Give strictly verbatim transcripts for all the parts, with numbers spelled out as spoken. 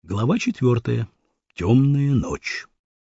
Глава четвертая. Темная ночь.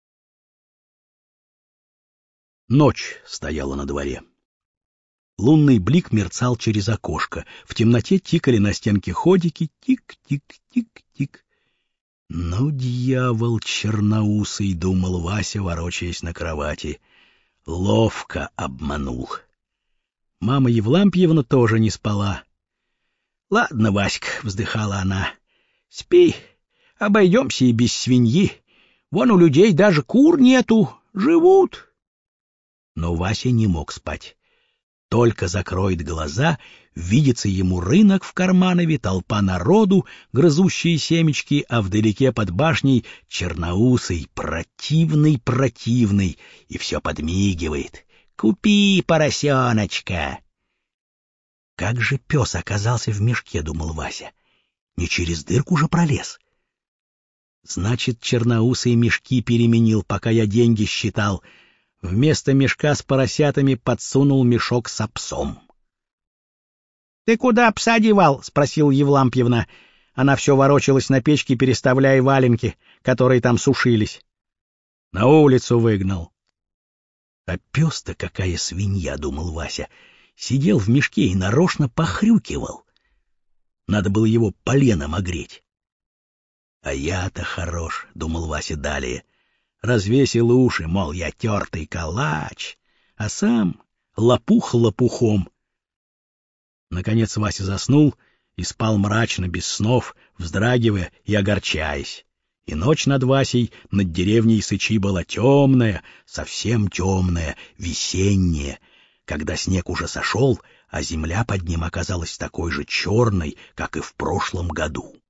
Ночь стояла на дворе. Лунный блик мерцал через окошко. В темноте тикали на стенке ходики. Тик-тик-тик-тик. Ну, дьявол черноусый, думал Вася, ворочаясь на кровати. Ловко обманул. Мама Евлампьевна тоже не спала. — Ладно, Васька, — вздыхала она, — спи. Обойдемся и без свиньи. Вон у людей даже кур нету, живут. Но Вася не мог спать. Только закроет глаза, видится ему рынок в Карманове, толпа народу, грызущие семечки, а вдалеке под башней черноусый, противный-противный, и все подмигивает. «Купи, поросеночка!» Как же пес оказался в мешке, думал Вася. Не через дырку же пролез. Значит, черноусый мешки переменил, пока я деньги считал. Вместо мешка с поросятами подсунул мешок с псом. — Ты куда пса девал? — спросила Евлампьевна. Она все ворочалась на печке, переставляя валенки, которые там сушились. — На улицу выгнал. — А пес-то какая свинья, — думал Вася. Сидел в мешке и нарочно похрюкивал. Надо было его поленом огреть. — А я-то хорош, — думал Вася далее. Развесил уши, мол, я тертый калач, а сам лопух лопухом. Наконец Вася заснул и спал мрачно, без снов, вздрагивая и огорчаясь. И ночь над Васей, над деревней Сычи была темная, совсем темная, весенняя, когда снег уже сошел, а земля под ним оказалась такой же черной, как и в прошлом году.